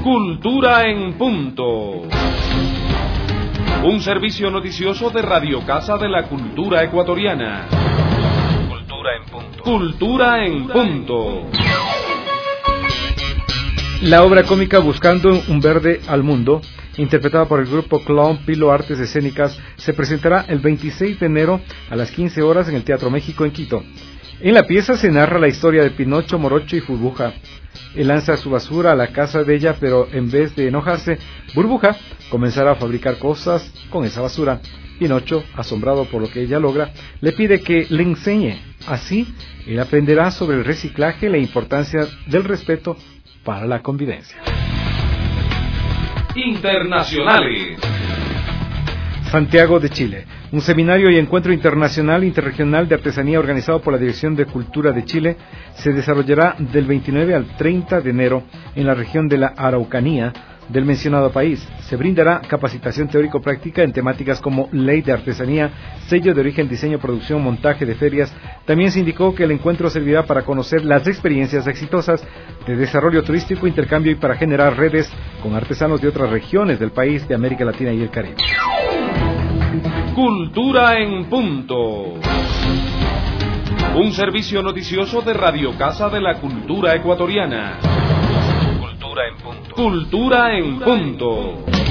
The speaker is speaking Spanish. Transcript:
Cultura en Punto. Un servicio noticioso de Radio Casa de la Cultura Ecuatoriana. Cultura en Punto. Cultura en Punto. La obra cómica Buscando un Verde al Mundo, interpretada por el grupo Clown Pilo Artes Escénicas, se presentará el 26 de enero a las 15 horas en el Teatro México en Quito. En la pieza se narra la historia de Pinocho, Morocho y Burbuja. Él lanza su basura a la casa de ella, pero en vez de enojarse, Burbuja comenzará a fabricar cosas con esa basura. Pinocho, asombrado por lo que ella logra, le pide que le enseñe. Así, él aprenderá sobre el reciclaje y la importancia del respeto para la convivencia. Internacionales. Santiago de Chile. Un seminario y encuentro internacional interregional de artesanía organizado por la Dirección de Cultura de Chile se desarrollará del 29 al 30 de enero en la región de la Araucanía del mencionado país. Se brindará capacitación teórico-práctica en temáticas como ley de artesanía, sello de origen, diseño, producción, montaje de ferias. También se indicó que el encuentro servirá para conocer las experiencias exitosas de desarrollo turístico, intercambio y para generar redes con artesanos de otras regiones del país, de América Latina y el Caribe. Cultura en Punto. Un servicio noticioso de Radio Casa de la Cultura Ecuatoriana. Cultura en Punto. Cultura en Punto.